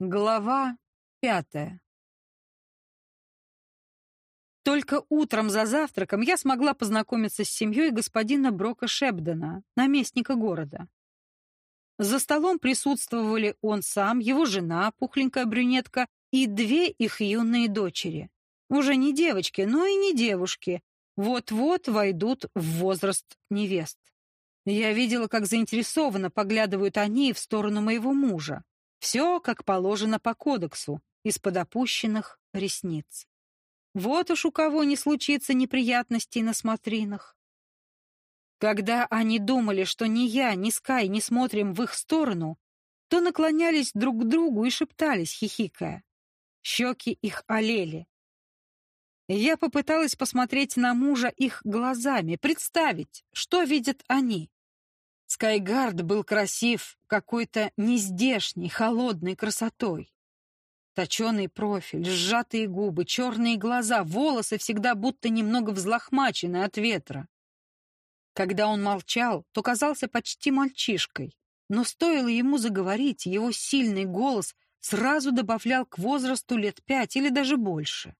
Глава 5. Только утром за завтраком я смогла познакомиться с семьей господина Брока Шепдена, наместника города. За столом присутствовали он сам, его жена, пухленькая брюнетка, и две их юные дочери. Уже не девочки, но и не девушки. Вот-вот войдут в возраст невест. Я видела, как заинтересованно поглядывают они в сторону моего мужа. Все, как положено по кодексу, из-под опущенных ресниц. Вот уж у кого не случится неприятностей на смотринах. Когда они думали, что ни я, ни Скай не смотрим в их сторону, то наклонялись друг к другу и шептались, хихикая. Щеки их олели. Я попыталась посмотреть на мужа их глазами, представить, что видят они. Скайгард был красив какой-то нездешней, холодной красотой. Точеный профиль, сжатые губы, черные глаза, волосы всегда будто немного взлохмачены от ветра. Когда он молчал, то казался почти мальчишкой, но стоило ему заговорить, его сильный голос сразу добавлял к возрасту лет 5 или даже больше.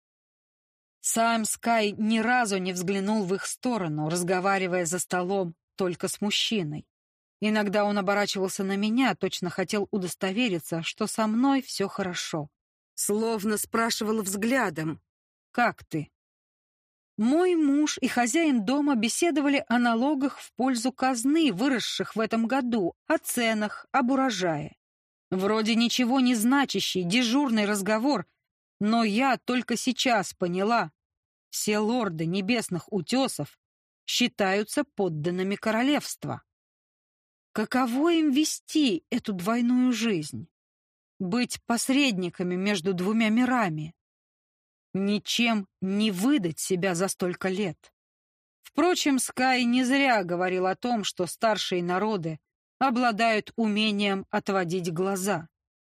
Сам Скай ни разу не взглянул в их сторону, разговаривая за столом только с мужчиной. Иногда он оборачивался на меня, точно хотел удостовериться, что со мной все хорошо. Словно спрашивал взглядом: «Как ты?». Мой муж и хозяин дома беседовали о налогах в пользу казны, выросших в этом году, о ценах, об урожае. Вроде ничего не значащий, дежурный разговор, но я только сейчас поняла: все лорды небесных утесов считаются подданными королевства. Каково им вести эту двойную жизнь? Быть посредниками между двумя мирами? Ничем не выдать себя за столько лет. Впрочем, Скай не зря говорил о том, что старшие народы обладают умением отводить глаза.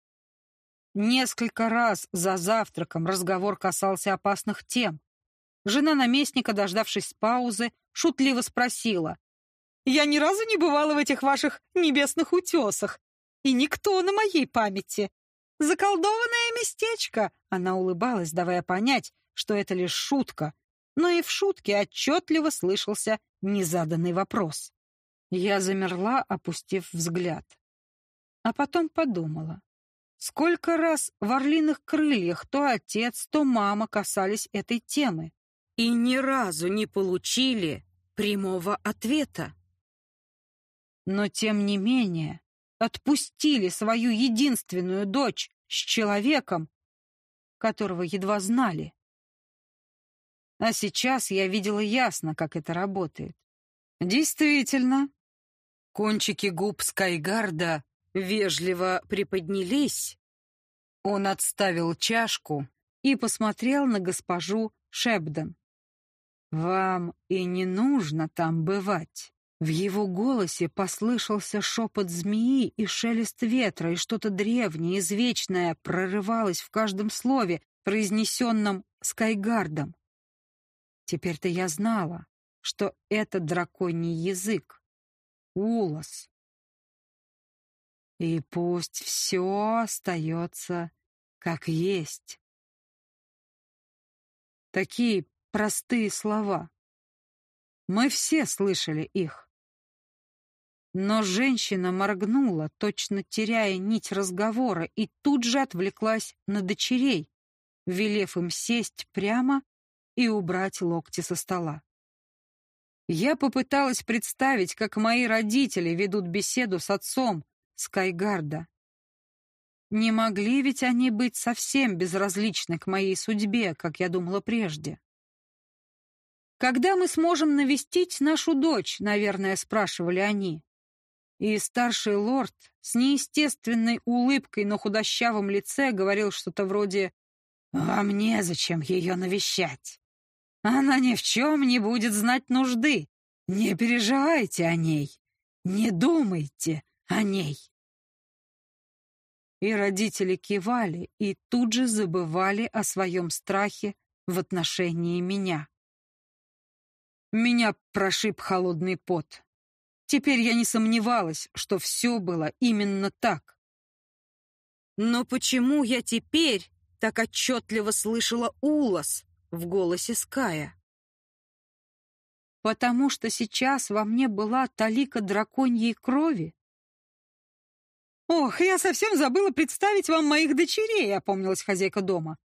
Несколько раз за завтраком разговор касался опасных тем. Жена наместника, дождавшись паузы, шутливо спросила: «Я ни разу не бывала в этих ваших небесных утесах, и никто на моей памяти. Заколдованное местечко!» Она улыбалась, давая понять, что это лишь шутка, но и в шутке отчетливо слышался незаданный вопрос. Я замерла, опустив взгляд. А потом подумала: сколько раз в орлиных крыльях то отец, то мама касались этой темы и ни разу не получили прямого ответа. Но, тем не менее, отпустили свою единственную дочь с человеком, которого едва знали. А сейчас я видела ясно, как это работает. Действительно, кончики губ Скайгарда вежливо приподнялись. Он отставил чашку и посмотрел на госпожу Шепден. «Вам и не нужно там бывать». В его голосе послышался шепот змеи и шелест ветра, и что-то древнее, извечное прорывалось в каждом слове, произнесенном Скайгардом. Теперь-то я знала, что это драконий язык, улос. И пусть все остается как есть. Такие простые слова. Мы все слышали их. Но женщина моргнула, точно теряя нить разговора, и тут же отвлеклась на дочерей, велев им сесть прямо и убрать локти со стола. Я попыталась представить, как мои родители ведут беседу с отцом Скайгарда. Не могли ведь они быть совсем безразличны к моей судьбе, как я думала прежде. «Когда мы сможем навестить нашу дочь?» — наверное, спрашивали они. И старший лорд с неестественной улыбкой на худощавом лице говорил что-то вроде: «Вам незачем ее навещать. Она ни в чем не будет знать нужды. Не переживайте о ней. Не думайте о ней». И родители кивали и тут же забывали о своем страхе в отношении меня. Меня прошиб холодный пот. Теперь я не сомневалась, что все было именно так. Но почему я теперь так отчетливо слышала улос в голосе Ская? Потому что сейчас во мне была талика драконьей крови? «Ох, я совсем забыла представить вам моих дочерей», — опомнилась хозяйка дома.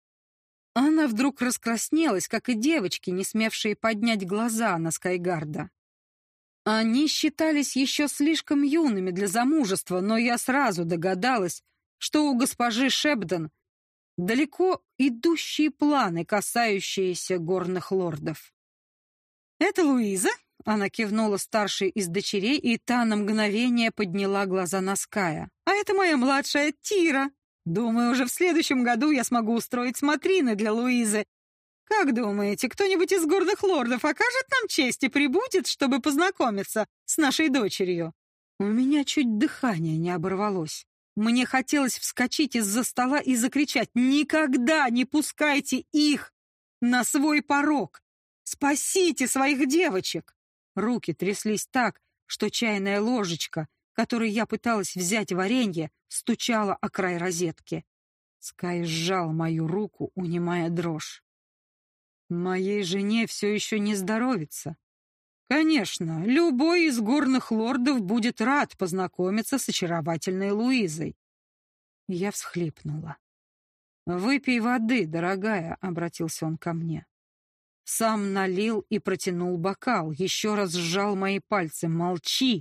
Она вдруг раскраснелась, как и девочки, не смевшие поднять глаза на Скайгарда. Они считались еще слишком юными для замужества, но я сразу догадалась, что у госпожи Шебден далеко идущие планы, касающиеся горных лордов. «Это Луиза?» — она кивнула старшей из дочерей, и та на мгновение подняла глаза на Ская. «А это моя младшая Тира. Думаю, уже в следующем году я смогу устроить смотрины для Луизы. Как думаете, кто-нибудь из горных лордов окажет нам честь и прибудет, чтобы познакомиться с нашей дочерью?» У меня чуть дыхание не оборвалось. Мне хотелось вскочить из-за стола и закричать: «Никогда не пускайте их на свой порог! Спасите своих девочек!» Руки тряслись так, что чайная ложечка, которой я пыталась взять варенье, стучала о край розетки. Скай сжал мою руку, унимая дрожь. Моей жене все еще не здоровится. Конечно, любой из горных лордов будет рад познакомиться с очаровательной Луизой. Я всхлипнула. «Выпей воды, дорогая», — обратился он ко мне. Сам налил и протянул бокал, еще раз сжал мои пальцы. «Молчи!»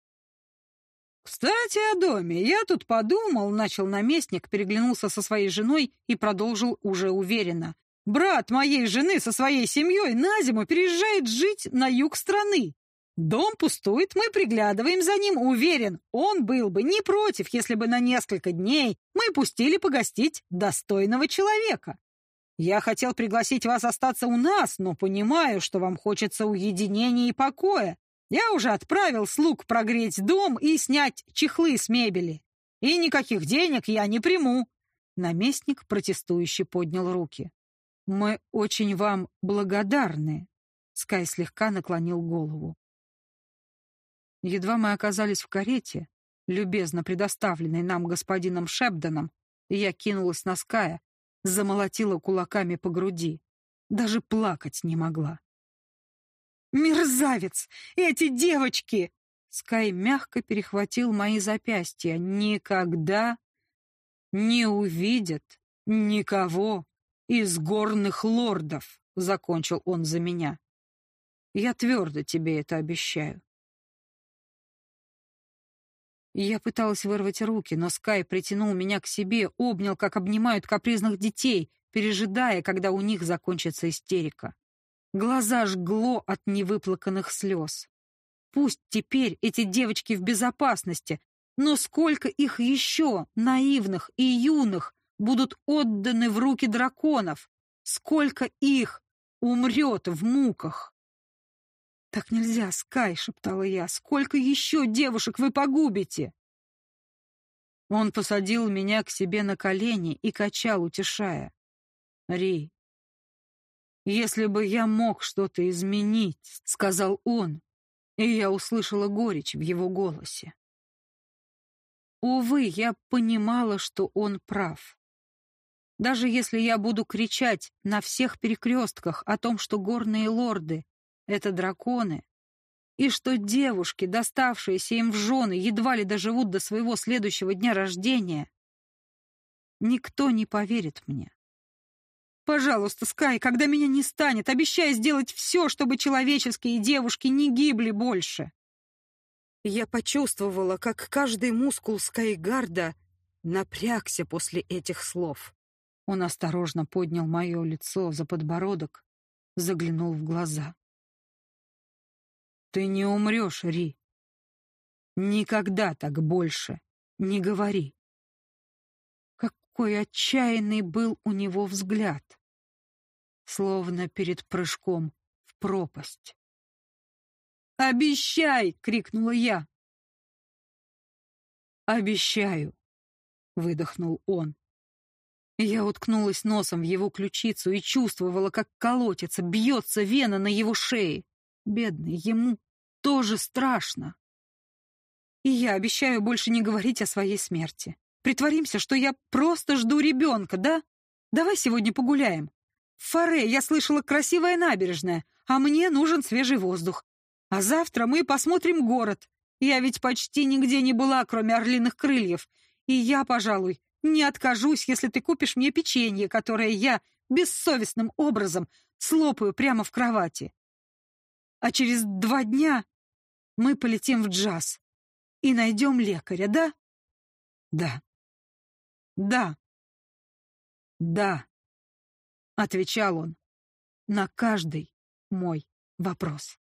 «Кстати, о доме. Я тут подумал», — начал наместник, переглянулся со своей женой и продолжил уже уверенно. «Брат моей жены со своей семьей на зиму переезжает жить на юг страны. Дом пустует, мы приглядываем за ним. Уверен, он был бы не против, если бы на несколько дней мы пустили погостить достойного человека. Я хотел пригласить вас остаться у нас, но понимаю, что вам хочется уединения и покоя. Я уже отправил слуг прогреть дом и снять чехлы с мебели. И никаких денег я не приму». Наместник протестующе поднял руки. «Мы очень вам благодарны», — Скай слегка наклонил голову. Едва мы оказались в карете, любезно предоставленной нам господином Шебденом, я кинулась на Ская, замолотила кулаками по груди. Даже плакать не могла. «Мерзавец! Эти девочки!» Скай мягко перехватил мои запястья. «Никогда не увидят никого из горных лордов», — закончил он за меня. «Я твердо тебе это обещаю». Я пыталась вырвать руки, но Скай притянул меня к себе, обнял, как обнимают капризных детей, пережидая, когда у них закончится истерика. Глаза жгло от невыплаканных слез. Пусть теперь эти девочки в безопасности, но сколько их еще, наивных и юных, будут отданы в руки драконов? Сколько их умрет в муках? «Так нельзя, Скай», — шептала я. «Сколько еще девушек вы погубите?» Он посадил меня к себе на колени и качал, утешая. «Ри, если бы я мог что-то изменить», — сказал он, и я услышала горечь в его голосе. Увы, я понимала, что он прав. Даже если я буду кричать на всех перекрестках о том, что горные лорды — это драконы, и что девушки, доставшиеся им в жены, едва ли доживут до своего следующего дня рождения, никто не поверит мне. Пожалуйста, Скай, когда меня не станет, обещай сделать все, чтобы человеческие девушки не гибли больше. Я почувствовала, как каждый мускул Скайгарда напрягся после этих слов. Он осторожно поднял мое лицо за подбородок, заглянул в глаза. «Ты не умрешь, Ри. Никогда так больше не говори». Какой отчаянный был у него взгляд, словно перед прыжком в пропасть. «Обещай!» — крикнула я. «Обещаю!» — выдохнул он. Я уткнулась носом в его ключицу и чувствовала, как колотится, бьется вена на его шее. Бедный, ему тоже страшно. И я обещаю больше не говорить о своей смерти. Притворимся, что я просто жду ребенка, да? Давай сегодня погуляем. В Фаре, я слышала, красивая набережная, а мне нужен свежий воздух. А завтра мы посмотрим город. Я ведь почти нигде не была, кроме орлиных крыльев. И я, пожалуй, не откажусь, если ты купишь мне печенье, которое я бессовестным образом слопаю прямо в кровати. А через 2 дня мы полетим в джаз и найдем лекаря, да? Да. Да. Да. Отвечал он на каждый мой вопрос.